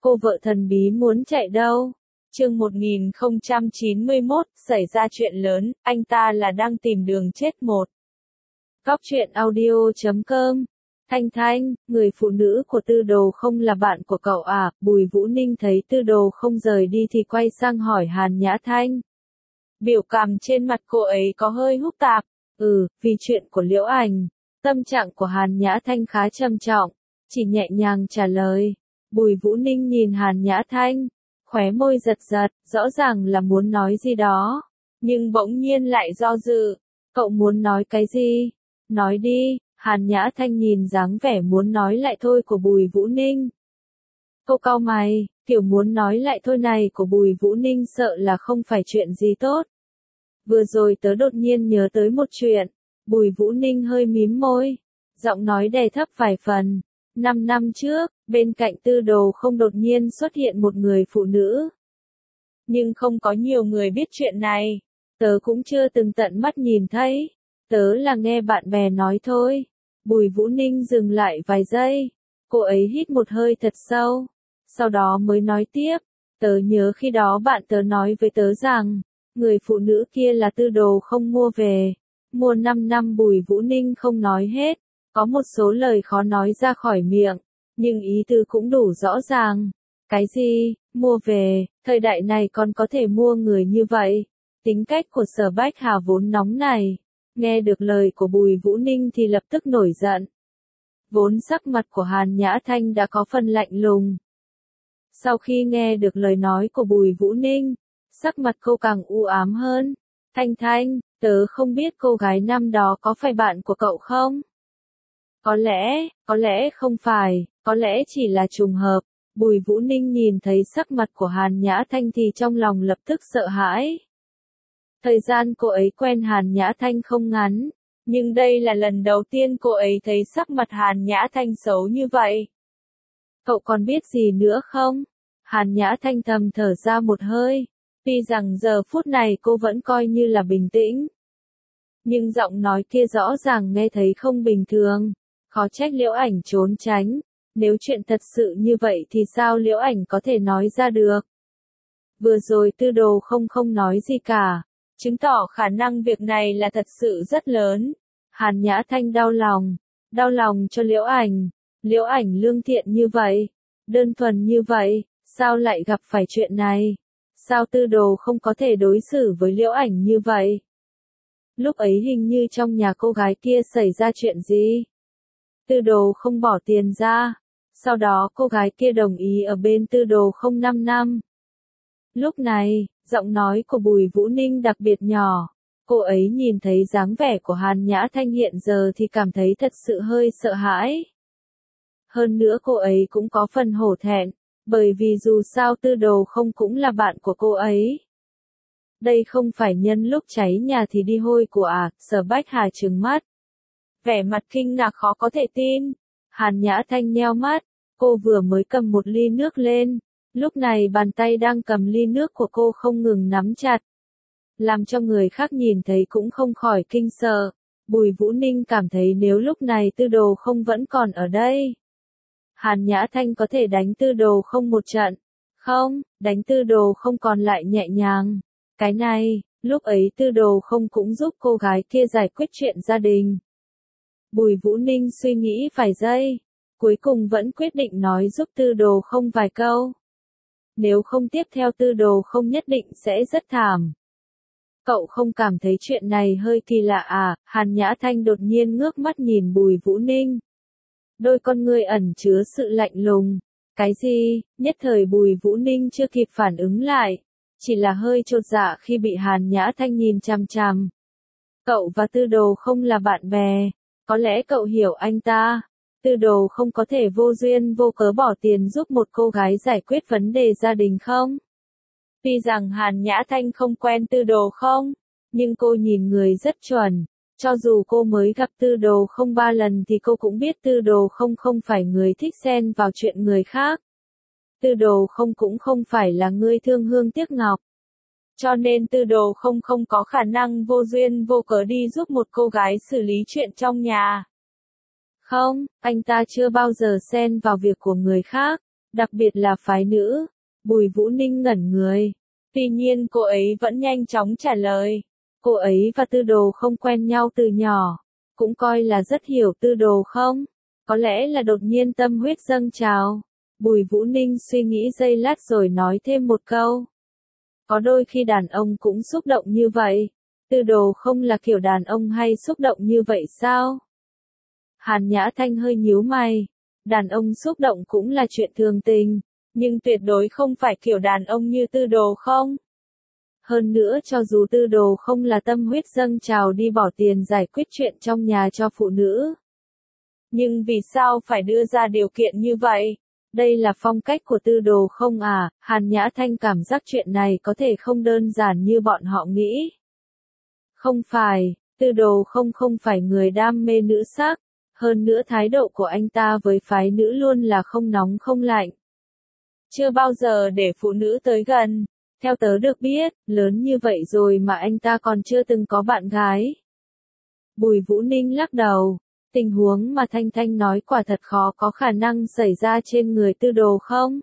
Cô vợ thần bí muốn chạy đâu? Chương 1091, xảy ra chuyện lớn, anh ta là đang tìm đường chết một. Góc truyện audio.com. Thanh Thanh, người phụ nữ của Tư Đồ không là bạn của cậu à? Bùi Vũ Ninh thấy Tư Đồ không rời đi thì quay sang hỏi Hàn Nhã Thanh. Biểu cảm trên mặt cô ấy có hơi húc tạp. Vì chuyện của Liễu Ảnh. Tâm trạng của Hàn Nhã Thanh khá trầm trọng, chỉ nhẹ nhàng trả lời. Bùi Vũ Ninh nhìn Hàn Nhã Thanh, khóe môi giật giật, rõ ràng là muốn nói gì đó, nhưng bỗng nhiên lại do dự. Cậu muốn nói cái gì? Nói đi. Hàn Nhã Thanh nhìn dáng vẻ muốn nói lại thôi của Bùi Vũ Ninh. Cô cau mày, kiểu muốn nói lại thôi này của Bùi Vũ Ninh sợ là không phải chuyện gì tốt. Vừa rồi tớ đột nhiên nhớ tới một chuyện. Bùi Vũ Ninh hơi mím môi, giọng nói đè thấp vài phần. 5 năm trước, bên cạnh Tư Đồ không đột nhiên xuất hiện một người phụ nữ. Nhưng không có nhiều người biết chuyện này. Tớ cũng chưa từng tận mắt nhìn thấy. Tớ là nghe bạn bè nói thôi. Bùi Vũ Ninh dừng lại vài giây. Cô ấy hít một hơi thật sâu. Sau đó mới nói tiếp. Tớ nhớ khi đó bạn tớ nói với tớ rằng, người phụ nữ kia là Tư Đồ không mua về. Mua 5 năm Bùi Vũ Ninh không nói hết. Có một số lời khó nói ra khỏi miệng. Nhưng ý tứ cũng đủ rõ ràng. Cái gì? Mua về? Thời đại này còn có thể mua người như vậy? Tính cách của Sở Bách Hà vốn nóng này. Nghe được lời của Bùi Vũ Ninh thì lập tức nổi giận. Vốn sắc mặt của Hàn Nhã Thanh đã có phần lạnh lùng. Sau khi nghe được lời nói của Bùi Vũ Ninh, sắc mặt cô càng u ám hơn. Thanh Thanh, tớ không biết cô gái năm đó có phải bạn của cậu không? Có lẽ không phải, có lẽ chỉ là trùng hợp. Bùi Vũ Ninh nhìn thấy sắc mặt của Hàn Nhã Thanh thì trong lòng lập tức sợ hãi. Thời gian cô ấy quen Hàn Nhã Thanh không ngắn, nhưng đây là lần đầu tiên cô ấy thấy sắc mặt Hàn Nhã Thanh xấu như vậy. Cậu còn biết gì nữa không? Hàn Nhã Thanh thầm thở ra một hơi, tuy rằng giờ phút này cô vẫn coi như là bình tĩnh. Nhưng giọng nói kia rõ ràng nghe thấy không bình thường, khó trách Liễu Ảnh trốn tránh. Nếu chuyện thật sự như vậy thì sao Liễu Ảnh có thể nói ra được? Vừa rồi Tư Đồ không nói gì cả, chứng tỏ khả năng việc này là thật sự rất lớn. Hàn Nhã Thanh đau lòng cho Liễu Ảnh. Liễu Ảnh lương thiện như vậy, đơn thuần như vậy, sao lại gặp phải chuyện này? Sao Tư Đồ không có thể đối xử với Liễu Ảnh như vậy? Lúc ấy hình như trong nhà cô gái kia xảy ra chuyện gì? Tư Đồ không bỏ tiền ra. Sau đó cô gái kia đồng ý ở bên Tư Đồ không 5 năm. Lúc này, giọng nói của Bùi Vũ Ninh đặc biệt nhỏ. Cô ấy nhìn thấy dáng vẻ của Hàn Nhã Thanh hiện giờ thì cảm thấy thật sự hơi sợ hãi. Hơn nữa cô ấy cũng có phần hổ thẹn, bởi vì dù sao Tư Đồ không cũng là bạn của cô ấy. Đây không phải nhân lúc cháy nhà thì đi hôi của à? Sở Bách Hà trừng mắt. Vẻ mặt kinh ngạc khó có thể tin. Hàn Nhã Thanh nheo mắt, cô vừa mới cầm một ly nước lên. Lúc này bàn tay đang cầm ly nước của cô không ngừng nắm chặt. Làm cho người khác nhìn thấy cũng không khỏi kinh sợ. Bùi Vũ Ninh cảm thấy nếu lúc này Tư Đồ không vẫn còn ở đây, Hàn Nhã Thanh có thể đánh Tư Đồ không một trận. Không, đánh Tư Đồ không còn lại nhẹ nhàng. Cái này, lúc ấy Tư Đồ không cũng giúp cô gái kia giải quyết chuyện gia đình. Bùi Vũ Ninh suy nghĩ vài giây, cuối cùng vẫn quyết định nói giúp Tư Đồ không vài câu. Nếu không tiếp theo Tư Đồ không nhất định sẽ rất thảm. Cậu không cảm thấy chuyện này hơi kỳ lạ à? Hàn Nhã Thanh đột nhiên ngước mắt nhìn Bùi Vũ Ninh. Đôi con ngươi ẩn chứa sự lạnh lùng. Cái gì? Nhất thời Bùi Vũ Ninh chưa kịp phản ứng lại, chỉ là hơi chột dạ khi bị Hàn Nhã Thanh nhìn chằm chằm. Cậu và Tư Đồ không là bạn bè, có lẽ cậu hiểu anh ta. Tư Đồ không có thể vô duyên vô cớ bỏ tiền giúp một cô gái giải quyết vấn đề gia đình không? Tuy rằng Hàn Nhã Thanh không quen Tư Đồ không, nhưng cô nhìn người rất chuẩn. Cho dù cô mới gặp Tư Đồ không 3 lần thì cô cũng biết Tư Đồ không phải người thích xen vào chuyện người khác. Tư Đồ không cũng không phải là người thương hương tiếc ngọc. Cho nên Tư Đồ không có khả năng vô duyên vô cớ đi giúp một cô gái xử lý chuyện trong nhà. Không, anh ta chưa bao giờ xen vào việc của người khác. Đặc biệt là phái nữ. Bùi Vũ Ninh ngẩn người. Tuy nhiên cô ấy vẫn nhanh chóng trả lời. Cô ấy và Tư Đồ không quen nhau từ nhỏ. Cũng coi là rất hiểu Tư Đồ không? Có lẽ là đột nhiên tâm huyết dâng trào. Bùi Vũ Ninh suy nghĩ giây lát rồi nói thêm một câu. Có đôi khi đàn ông cũng xúc động như vậy. Tư Đồ không là kiểu đàn ông hay xúc động như vậy sao? Hàn Nhã Thanh hơi nhíu mày. Đàn ông xúc động cũng là chuyện thường tình, nhưng tuyệt đối không phải kiểu đàn ông như Tư Đồ không? Hơn nữa cho dù Tư Đồ không là tâm huyết dâng trào đi bỏ tiền giải quyết chuyện trong nhà cho phụ nữ. Nhưng vì sao phải đưa ra điều kiện như vậy? Đây là phong cách của Tư Đồ không à? Hàn Nhã Thanh cảm giác chuyện này có thể không đơn giản như bọn họ nghĩ. Không phải, Tư Đồ không phải người đam mê nữ sắc. Hơn nữa thái độ của anh ta với phái nữ luôn là không nóng không lạnh. Chưa bao giờ để phụ nữ tới gần. Theo tớ được biết, lớn như vậy rồi mà anh ta còn chưa từng có bạn gái. Bùi Vũ Ninh lắc đầu. Tình huống mà Thanh Thanh nói quả thật khó có khả năng xảy ra trên người Tư Đồ không?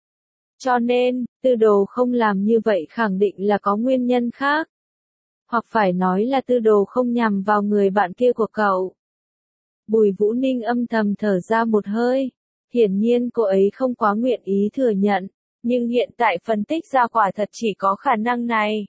Cho nên, Tư Đồ không làm như vậy khẳng định là có nguyên nhân khác. Hoặc phải nói là Tư Đồ không nhằm vào người bạn kia của cậu. Bùi Vũ Ninh âm thầm thở ra một hơi. Hiển nhiên cô ấy không quá nguyện ý thừa nhận, nhưng hiện tại phân tích ra quả thật chỉ có khả năng này.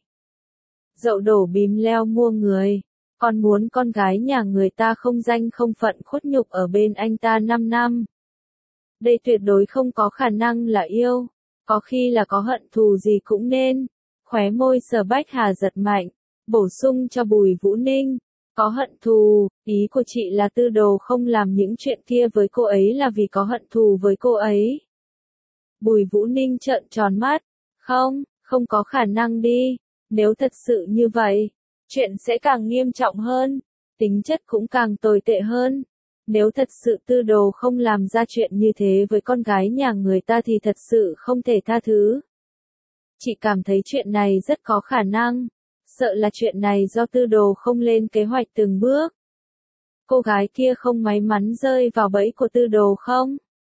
Dậu đổ bìm leo mua người, còn muốn con gái nhà người ta không danh không phận khuất nhục ở bên anh ta 5 năm. Đây tuyệt đối không có khả năng là yêu, có khi là có hận thù gì cũng nên. Khóe môi Sở Bách Hà giật mạnh, bổ sung cho Bùi Vũ Ninh. Có hận thù, ý của chị là Tư Đồ không làm những chuyện kia với cô ấy là vì có hận thù với cô ấy. Bùi Vũ Ninh trợn tròn mắt, không có khả năng đi, nếu thật sự như vậy, chuyện sẽ càng nghiêm trọng hơn, tính chất cũng càng tồi tệ hơn. Nếu thật sự Tư Đồ không làm ra chuyện như thế với con gái nhà người ta thì thật sự không thể tha thứ. Chị cảm thấy chuyện này rất có khả năng. Sợ là chuyện này do Tư Đồ không lên kế hoạch từng bước. Cô gái kia không may mắn rơi vào bẫy của Tư Đồ không?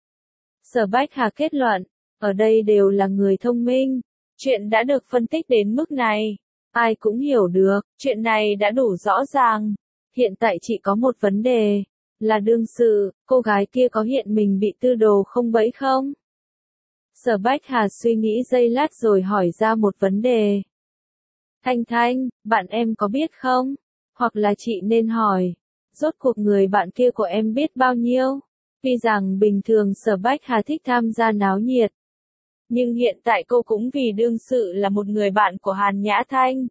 Sở Bách Hà kết luận, ở đây đều là người thông minh. Chuyện đã được phân tích đến mức này. Ai cũng hiểu được, chuyện này đã đủ rõ ràng. Hiện tại chỉ có một vấn đề, là đương sự, cô gái kia có hiện mình bị Tư Đồ không bẫy không? Sở Bách Hà suy nghĩ giây lát rồi hỏi ra một vấn đề. Thanh Thanh, bạn em có biết không? Hoặc là chị nên hỏi, rốt cuộc người bạn kia của em biết bao nhiêu? Tuy rằng bình thường Sở Bách Hà thích tham gia náo nhiệt. Nhưng hiện tại cô cũng vì đương sự là một người bạn của Hàn Nhã Thanh.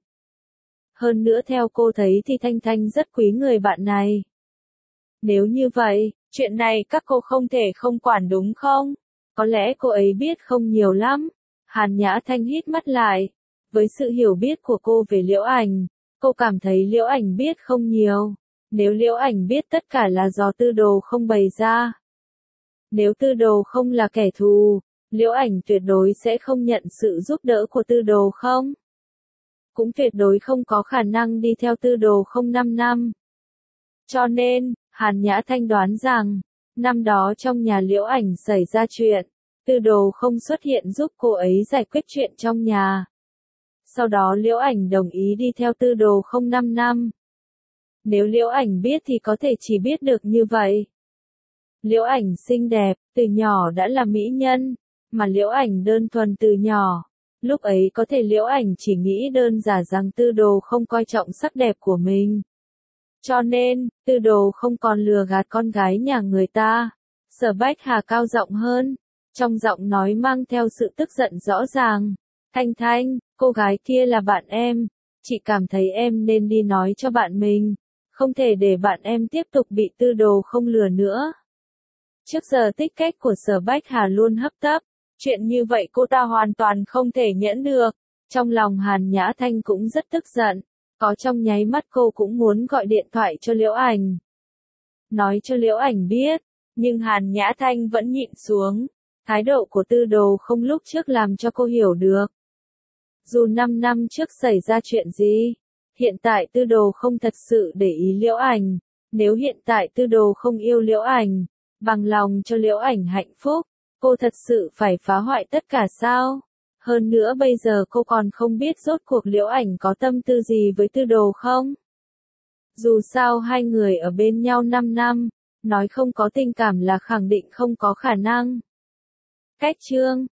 Hơn nữa theo cô thấy thì Thanh Thanh rất quý người bạn này. Nếu như vậy, chuyện này các cô không thể không quản đúng không? Có lẽ cô ấy biết không nhiều lắm. Hàn Nhã Thanh hít mắt lại. Với sự hiểu biết của cô về Liễu Ảnh, cô cảm thấy Liễu Ảnh biết không nhiều. Nếu Liễu Ảnh biết tất cả là do Tư Đồ không bày ra. Nếu Tư Đồ không là kẻ thù, Liễu Ảnh tuyệt đối sẽ không nhận sự giúp đỡ của Tư Đồ không. Cũng tuyệt đối không có khả năng đi theo Tư Đồ không 5 năm. Cho nên, Hàn Nhã Thanh đoán rằng, năm đó trong nhà Liễu Ảnh xảy ra chuyện, Tư Đồ không xuất hiện giúp cô ấy giải quyết chuyện trong nhà. Sau đó Liễu Ảnh đồng ý đi theo Tư Đồ không 5 năm. Nếu Liễu Ảnh biết thì có thể chỉ biết được như vậy. Liễu Ảnh xinh đẹp, từ nhỏ đã là mỹ nhân, mà Liễu Ảnh đơn thuần từ nhỏ. Lúc ấy có thể Liễu Ảnh chỉ nghĩ đơn giản rằng Tư Đồ không coi trọng sắc đẹp của mình. Cho nên, Tư Đồ không còn lừa gạt con gái nhà người ta. Sở Bách Hà cao giọng hơn, trong giọng nói mang theo sự tức giận rõ ràng. Thanh Thanh, cô gái kia là bạn em, chị cảm thấy em nên đi nói cho bạn mình, không thể để bạn em tiếp tục bị Tư Đồ không lừa nữa. Trước giờ tích cách của Sở Bách Hà luôn hấp tấp, chuyện như vậy cô ta hoàn toàn không thể nhẫn được. Trong lòng Hàn Nhã Thanh cũng rất tức giận, có trong nháy mắt cô cũng muốn gọi điện thoại cho Liễu Ảnh. Nói cho Liễu Ảnh biết, nhưng Hàn Nhã Thanh vẫn nhịn xuống. Thái độ của Tư Đồ không lúc trước làm cho cô hiểu được. Dù 5 năm trước xảy ra chuyện gì, hiện tại Tư Đồ không thật sự để ý Liễu Ảnh. Nếu hiện tại Tư Đồ không yêu Liễu Ảnh, bằng lòng cho Liễu Ảnh hạnh phúc, Cô thật sự phải phá hoại tất cả sao? Hơn nữa bây giờ cô còn không biết rốt cuộc Liễu Ảnh có tâm tư gì với Tư Đồ không? Dù sao hai người ở bên nhau 5 năm, nói không có tình cảm là khẳng định không có khả năng. Cách chương